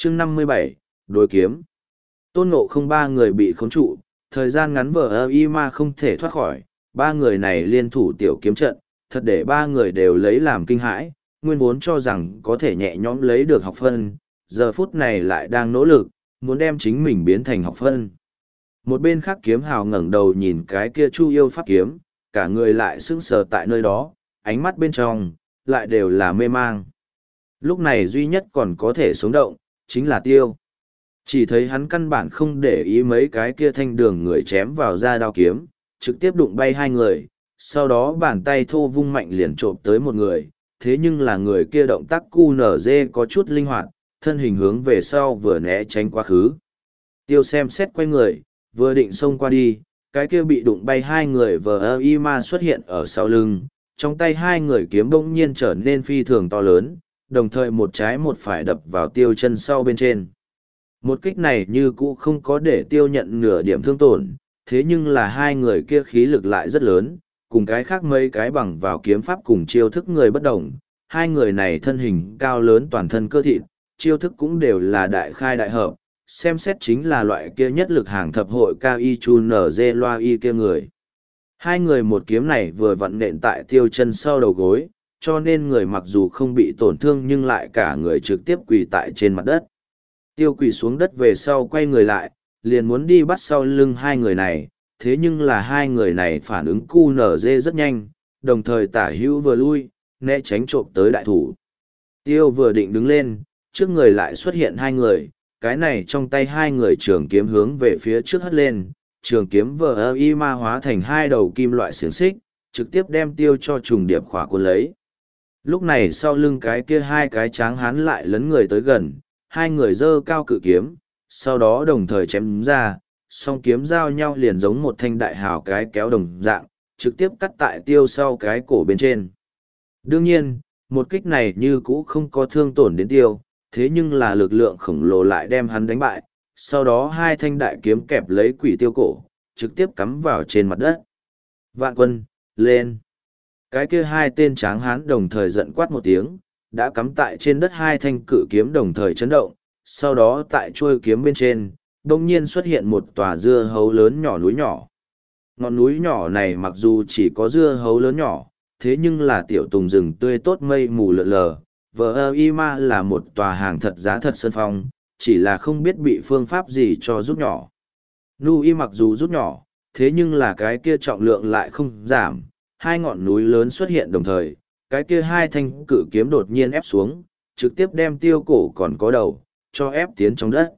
chương 57, đối kiếm. Tôn Ngộ Không ba người bị khống trụ, thời gian ngắn vờ y ma không thể thoát khỏi, ba người này liên thủ tiểu kiếm trận, thật để ba người đều lấy làm kinh hãi, nguyên vốn cho rằng có thể nhẹ nhõm lấy được học phân, giờ phút này lại đang nỗ lực, muốn đem chính mình biến thành học phân. Một bên khác kiếm hào ngẩng đầu nhìn cái kia Chu Yêu pháp kiếm, cả người lại sững sờ tại nơi đó, ánh mắt bên trong, lại đều là mê mang. Lúc này duy nhất còn có thể sống động, chính là Tiêu. Chỉ thấy hắn căn bản không để ý mấy cái kia thanh đường người chém vào ra đao kiếm, trực tiếp đụng bay hai người, sau đó bàn tay thô vung mạnh liền trộm tới một người, thế nhưng là người kia động tác QNZ có chút linh hoạt, thân hình hướng về sau vừa né tránh quá khứ. Tiêu xem xét quay người, vừa định xông qua đi, cái kia bị đụng bay hai người vờ y ma xuất hiện ở sau lưng, trong tay hai người kiếm bỗng nhiên trở nên phi thường to lớn, đồng thời một trái một phải đập vào Tiêu chân sau bên trên. Một kích này như cũ không có để Tiêu nhận nửa điểm thương tổn, thế nhưng là hai người kia khí lực lại rất lớn, cùng cái khác mấy cái bằng vào kiếm pháp cùng chiêu thức người bất đồng. Hai người này thân hình cao lớn toàn thân cơ thịt, chiêu thức cũng đều là đại khai đại hợp, xem xét chính là loại kia nhất lực hàng thập hội cao y chu nở dê loa y kia người. Hai người một kiếm này vừa vặn nện tại Tiêu chân sau đầu gối, cho nên người mặc dù không bị tổn thương nhưng lại cả người trực tiếp quỳ tại trên mặt đất. Tiêu quỳ xuống đất về sau quay người lại, liền muốn đi bắt sau lưng hai người này, thế nhưng là hai người này phản ứng QNZ rất nhanh, đồng thời tả hữu vừa lui, né tránh trộm tới đại thủ. Tiêu vừa định đứng lên, trước người lại xuất hiện hai người, cái này trong tay hai người trường kiếm hướng về phía trước hất lên, trường kiếm vờ y ma hóa thành hai đầu kim loại xiềng xích, trực tiếp đem Tiêu cho trùng điệp khỏa cuốn lấy. Lúc này sau lưng cái kia hai cái tráng hán lại lấn người tới gần, hai người giơ cao cự kiếm, sau đó đồng thời chém ra, song kiếm giao nhau liền giống một thanh đại hào cái kéo đồng dạng, trực tiếp cắt tại Tiêu sau cái cổ bên trên. Đương nhiên, một kích này như cũ không có thương tổn đến Tiêu, thế nhưng là lực lượng khổng lồ lại đem hắn đánh bại, sau đó hai thanh đại kiếm kẹp lấy Quỷ Tiêu cổ, trực tiếp cắm vào trên mặt đất. Vạn Quân, lên! Cái kia hai tên tráng hán đồng thời giận quát một tiếng, đã cắm tại trên đất hai thanh cự kiếm đồng thời chấn động, sau đó tại chuôi kiếm bên trên, đông nhiên xuất hiện một tòa dưa hấu lớn nhỏ núi nhỏ. Ngọn núi nhỏ này mặc dù chỉ có dưa hấu lớn nhỏ, thế nhưng là tiểu tùng rừng tươi tốt mây mù lượn lờ, vờ y ma là một tòa hàng thật giá thật sơn phong, chỉ là không biết bị phương pháp gì cho rút nhỏ. Nu y mặc dù rút nhỏ, thế nhưng là cái kia trọng lượng lại không giảm, hai ngọn núi lớn xuất hiện đồng thời, cái kia hai thanh cự kiếm đột nhiên ép xuống, trực tiếp đem Tiêu cổ còn có đầu, cho ép tiến trong đất.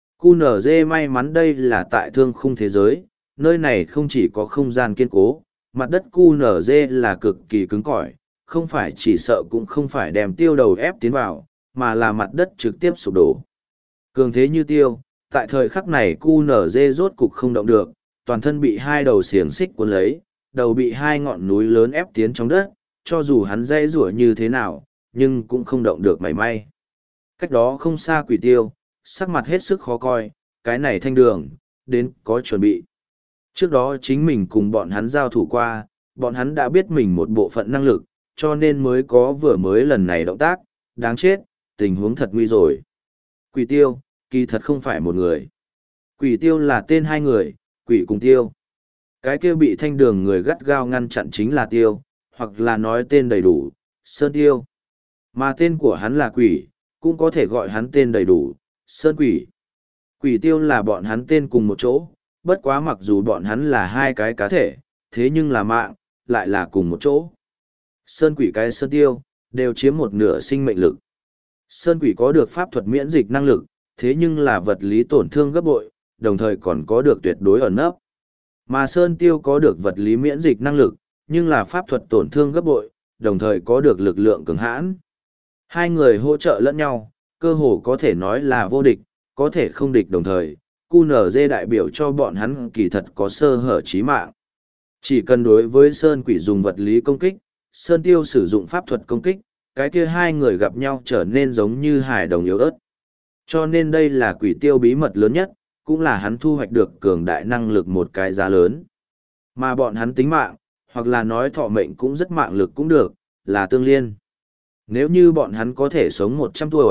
QNZ may mắn đây là tại thương khung thế giới, nơi này không chỉ có không gian kiên cố, mặt đất QNZ là cực kỳ cứng cỏi, không phải chỉ sợ cũng không phải đem Tiêu đầu ép tiến vào, mà là mặt đất trực tiếp sụp đổ. Cường thế như Tiêu, tại thời khắc này QNZ rốt cục không động được, toàn thân bị hai đầu xiềng xích cuốn lấy, đầu bị hai ngọn núi lớn ép tiến trong đất, cho dù hắn dãy rủa như thế nào, nhưng cũng không động được mảy may. Cách đó không xa Quỷ Tiêu, sắc mặt hết sức khó coi, cái này thanh đường, đến có chuẩn bị. Trước đó chính mình cùng bọn hắn giao thủ qua, bọn hắn đã biết mình một bộ phận năng lực, cho nên mới có vừa mới lần này động tác, đáng chết, tình huống thật nguy rồi. Quỷ Tiêu, kỳ thật không phải một người. Quỷ Tiêu là tên hai người, Quỷ cùng Tiêu. Cái kia bị thanh đường người gắt gao ngăn chặn chính là Tiêu, hoặc là nói tên đầy đủ, Sơn Tiêu. Mà tên của hắn là Quỷ, cũng có thể gọi hắn tên đầy đủ, Sơn Quỷ. Quỷ Tiêu là bọn hắn tên cùng một chỗ, bất quá mặc dù bọn hắn là hai cái cá thể, thế nhưng là mạng, lại là cùng một chỗ. Sơn Quỷ cái Sơn Tiêu, đều chiếm một nửa sinh mệnh lực. Sơn Quỷ có được pháp thuật miễn dịch năng lực, thế nhưng là vật lý tổn thương gấp bội, đồng thời còn có được tuyệt đối ẩn nấp. Mà Sơn Tiêu có được vật lý miễn dịch năng lực, nhưng là pháp thuật tổn thương gấp bội, đồng thời có được lực lượng cường hãn. Hai người hỗ trợ lẫn nhau, cơ hồ có thể nói là vô địch, có thể không địch đồng thời, QNZ đại biểu cho bọn hắn kỳ thật có sơ hở chí mạng. Chỉ cần đối với Sơn Quỷ dùng vật lý công kích, Sơn Tiêu sử dụng pháp thuật công kích, cái kia hai người gặp nhau trở nên giống như hài đồng yếu ớt. Cho nên đây là Quỷ Tiêu bí mật lớn nhất, cũng là hắn thu hoạch được cường đại năng lực một cái giá lớn. Mà bọn hắn tính mạng, hoặc là nói thọ mệnh cũng rất mạng lực cũng được, là tương liên. Nếu như bọn hắn có thể sống 100 tuổi,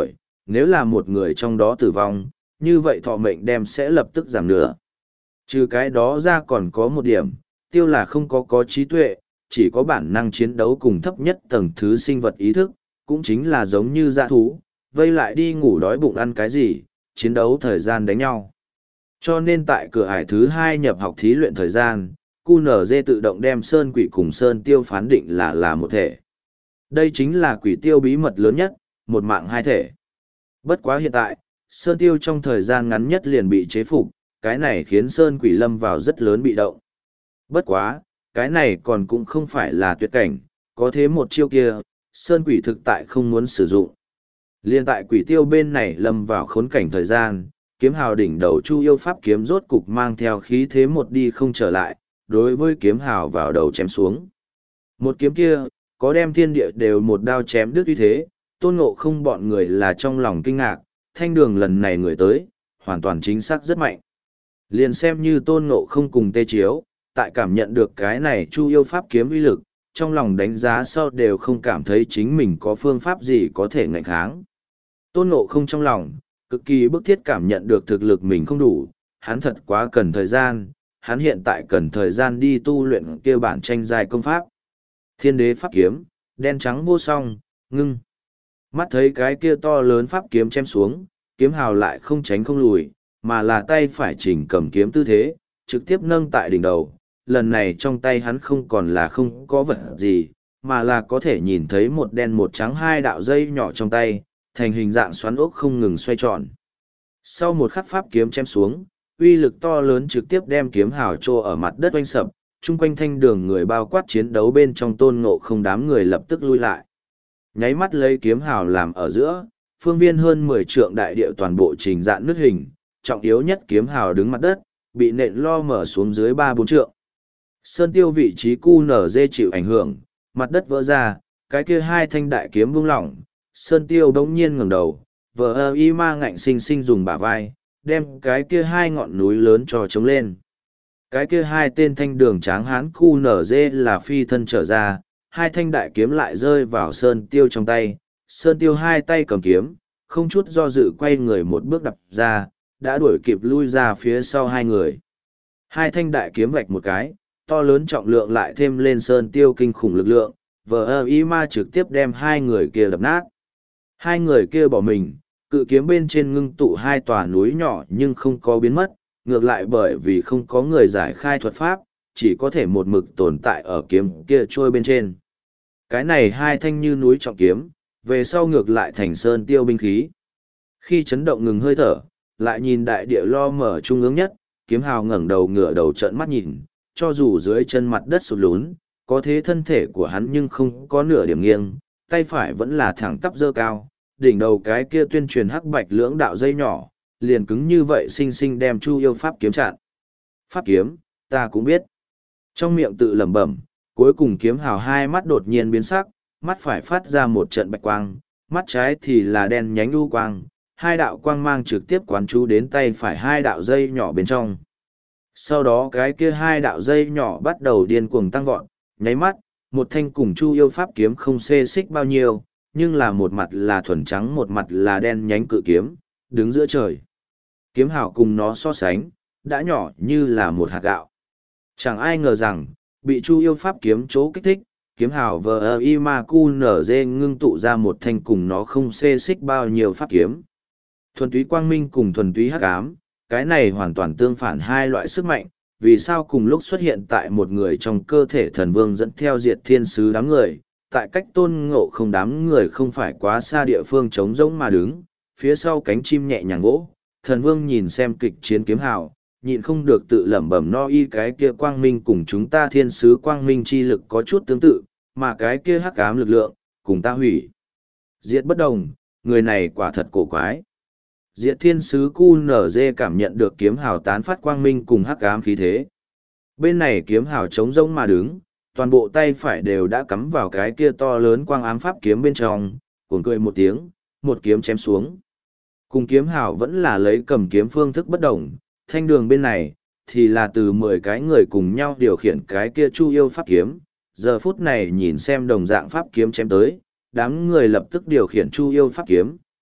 nếu là một người trong đó tử vong, như vậy thọ mệnh đem sẽ lập tức giảm nửa. Trừ cái đó ra còn có một điểm, tiêu là không có trí tuệ, chỉ có bản năng chiến đấu cùng thấp nhất tầng thứ sinh vật ý thức, cũng chính là giống như dã thú, vây lại đi ngủ đói bụng ăn cái gì, chiến đấu thời gian đánh nhau. Cho nên tại cửa ải thứ 2 nhập học thí luyện thời gian, QNZ tự động đem Sơn Quỷ cùng Sơn Tiêu phán định là một thể. Đây chính là quỷ tiêu bí mật lớn nhất, một mạng hai thể. Bất quá hiện tại, Sơn Tiêu trong thời gian ngắn nhất liền bị chế phục, cái này khiến Sơn Quỷ lâm vào rất lớn bị động. Bất quá, cái này còn cũng không phải là tuyệt cảnh, có thế một chiêu kia, Sơn Quỷ thực tại không muốn sử dụng. Liên tại quỷ tiêu bên này lâm vào khốn cảnh thời gian, kiếm hào đỉnh đầu Chu Yêu Pháp kiếm rốt cục mang theo khí thế một đi không trở lại, đối với kiếm hào vào đầu chém xuống. Một kiếm kia, có đem thiên địa đều một đao chém đứt uy thế, Tôn Ngộ Không bọn người là trong lòng kinh ngạc, Thanh Đường lần này người tới, hoàn toàn chính xác rất mạnh. Liền xem như Tôn Ngộ Không cùng Tê Chiếu, tại cảm nhận được cái này Chu Yêu Pháp kiếm uy lực, trong lòng đánh giá sau đều không cảm thấy chính mình có phương pháp gì có thể ngạnh kháng. Tôn Ngộ Không trong lòng, cực kỳ bức thiết cảm nhận được thực lực mình không đủ, hắn thật quá cần thời gian, hắn hiện tại cần thời gian đi tu luyện kia bản tranh giai công pháp. Thiên đế pháp kiếm, đen trắng vô song, ngưng. Mắt thấy cái kia to lớn pháp kiếm chém xuống, kiếm hào lại không tránh không lùi, mà là tay phải chỉnh cầm kiếm tư thế, trực tiếp nâng tại đỉnh đầu. Lần này trong tay hắn không còn là không có vật gì, mà là có thể nhìn thấy một đen một trắng hai đạo dây nhỏ trong tay, thành hình dạng xoắn ốc không ngừng xoay tròn. Sau một khắc pháp kiếm chém xuống, uy lực to lớn trực tiếp đem kiếm hào trô ở mặt đất oanh sập, chung quanh Thanh Đường người bao quát chiến đấu bên trong Tôn Ngộ Không đám người lập tức lui lại. Nháy mắt lấy kiếm hào làm ở giữa, phương viên hơn 10 trượng đại địa toàn bộ trình dạng nứt hình, trọng yếu nhất kiếm hào đứng mặt đất, bị nện lo mở xuống dưới 3-4 trượng. Sơn Tiêu vị trí QNZ chịu ảnh hưởng, mặt đất vỡ ra, cái kia hai thanh đại kiếm vung lỏng, Sơn Tiêu đống nhiên ngẩng đầu, vờ y ma ngạnh sinh sinh dùng bả vai, đem cái kia hai ngọn núi lớn cho chống lên. Cái kia hai tên Thanh Đường tráng hán QNZ là phi thân trở ra, hai thanh đại kiếm lại rơi vào Sơn Tiêu trong tay, Sơn Tiêu hai tay cầm kiếm, không chút do dự quay người một bước đập ra, đã đuổi kịp lui ra phía sau hai người. Hai thanh đại kiếm vạch một cái, to lớn trọng lượng lại thêm lên Sơn Tiêu kinh khủng lực lượng, vờ y ma trực tiếp đem hai người kia đập nát. Hai người kia bỏ mình, cự kiếm bên trên ngưng tụ hai tòa núi nhỏ nhưng không có biến mất, ngược lại bởi vì không có người giải khai thuật pháp, chỉ có thể một mực tồn tại ở kiếm kia trôi bên trên. Cái này hai thanh như núi trọng kiếm, về sau ngược lại thành Sơn Tiêu binh khí. Khi chấn động ngừng hơi thở, lại nhìn đại địa lo mở trung ương nhất, kiếm hào ngẩng đầu ngửa đầu trợn mắt nhìn, cho dù dưới chân mặt đất sụt lún, có thế thân thể của hắn nhưng không có nửa điểm nghiêng, tay phải vẫn là thẳng tắp giơ cao, đỉnh đầu cái kia tuyên truyền hắc bạch lưỡng đạo dây nhỏ, liền cứng như vậy xinh xinh đem Chu Yêu Pháp kiếm chặn. Pháp kiếm, ta cũng biết. Trong miệng tự lẩm bẩm, cuối cùng kiếm hào hai mắt đột nhiên biến sắc, mắt phải phát ra một trận bạch quang, mắt trái thì là đen nhánh u quang, hai đạo quang mang trực tiếp quán chú đến tay phải hai đạo dây nhỏ bên trong. Sau đó cái kia hai đạo dây nhỏ bắt đầu điên cuồng tăng vọt, nháy mắt, một thanh cùng Chu Yêu Pháp kiếm không xê xích bao nhiêu, nhưng là một mặt là thuần trắng một mặt là đen nhánh cự kiếm, đứng giữa trời. Kiếm hào cùng nó so sánh, đã nhỏ như là một hạt gạo. Chẳng ai ngờ rằng, bị Chu Yêu Pháp kiếm chỗ kích thích, kiếm hào vờ y ma cu nở dê ngưng tụ ra một thanh cùng nó không xê xích bao nhiêu pháp kiếm. Thuần túy quang minh cùng thuần túy hắc ám, cái này hoàn toàn tương phản hai loại sức mạnh, vì sao cùng lúc xuất hiện tại một người trong cơ thể thần vương dẫn theo diệt thiên sứ đám người, tại cách Tôn Ngộ Không đám người không phải quá xa địa phương trống rỗng mà đứng, phía sau cánh chim nhẹ nhàng vỗ, thần vương nhìn xem kịch chiến kiếm hào, nhịn không được tự lẩm bẩm no y cái kia quang minh cùng chúng ta thiên sứ quang minh chi lực có chút tương tự, mà cái kia hắc ám lực lượng, cùng ta hủy. Diệt bất đồng, người này quả thật cổ quái. Diệt thiên sứ QNZ cảm nhận được kiếm hào tán phát quang minh cùng hắc ám khí thế. Bên này kiếm hào trống rỗng mà đứng, toàn bộ tay phải đều đã cắm vào cái kia to lớn quang ám pháp kiếm bên trong, cuồng cười một tiếng, một kiếm chém xuống. Cùng kiếm hào vẫn là lấy cầm kiếm phương thức bất đồng, Thanh Đường bên này, thì là từ 10 cái người cùng nhau điều khiển cái kia Chu Yêu Pháp kiếm. Giờ phút này nhìn xem đồng dạng pháp kiếm chém tới, đám người lập tức điều khiển Chu Yêu Pháp kiếm,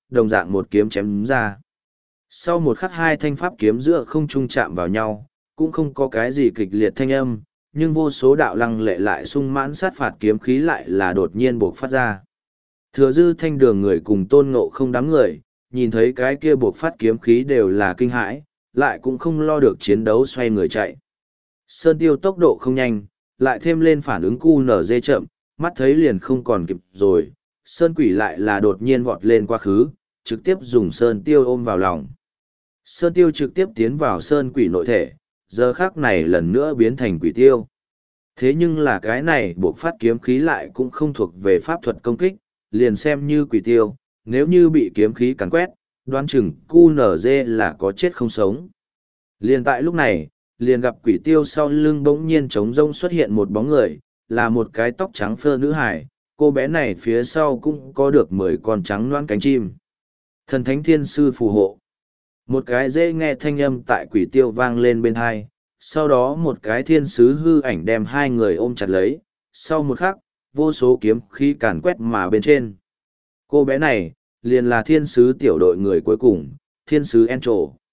đồng dạng một kiếm chém ra. Sau một khắc hai thanh pháp kiếm giữa không trung chạm vào nhau, cũng không có cái gì kịch liệt thanh âm, nhưng vô số đạo lăng lệ lại sung mãn sát phạt kiếm khí lại là đột nhiên buộc phát ra. Thừa dư thanh đường người cùng tôn ngộ không đám người, nhìn thấy cái kia buộc phát kiếm khí đều là kinh hãi, lại cũng không lo được chiến đấu xoay người chạy. Sơn Tiêu tốc độ không nhanh, lại thêm lên phản ứng QNZ chậm, mắt thấy liền không còn kịp rồi, Sơn Quỷ lại là đột nhiên vọt lên quá khứ, trực tiếp dùng Sơn Tiêu ôm vào lòng. Sơn Tiêu trực tiếp tiến vào Sơn Quỷ nội thể, giờ khắc này lần nữa biến thành Quỷ Tiêu. Thế nhưng là cái này buộc phát kiếm khí lại cũng không thuộc về pháp thuật công kích, liền xem như Quỷ Tiêu, nếu như bị kiếm khí cắn quét, đoán chừng QNZ là có chết không sống. Liền tại lúc này, liền gặp Quỷ Tiêu sau lưng bỗng nhiên trống rông xuất hiện một bóng người, là một cái tóc trắng phơ nữ hải, cô bé này phía sau cũng có được 10 con trắng loãng cánh chim. Thần Thánh Thiên Sư phù hộ. Một cái dễ nghe thanh âm tại Quỷ Tiêu vang lên bên hai, sau đó một cái thiên sứ hư ảnh đem hai người ôm chặt lấy, sau một khắc, vô số kiếm khí càn quét mà bên trên. Cô bé này, liền là thiên sứ tiểu đội người cuối cùng, thiên sứ Encho.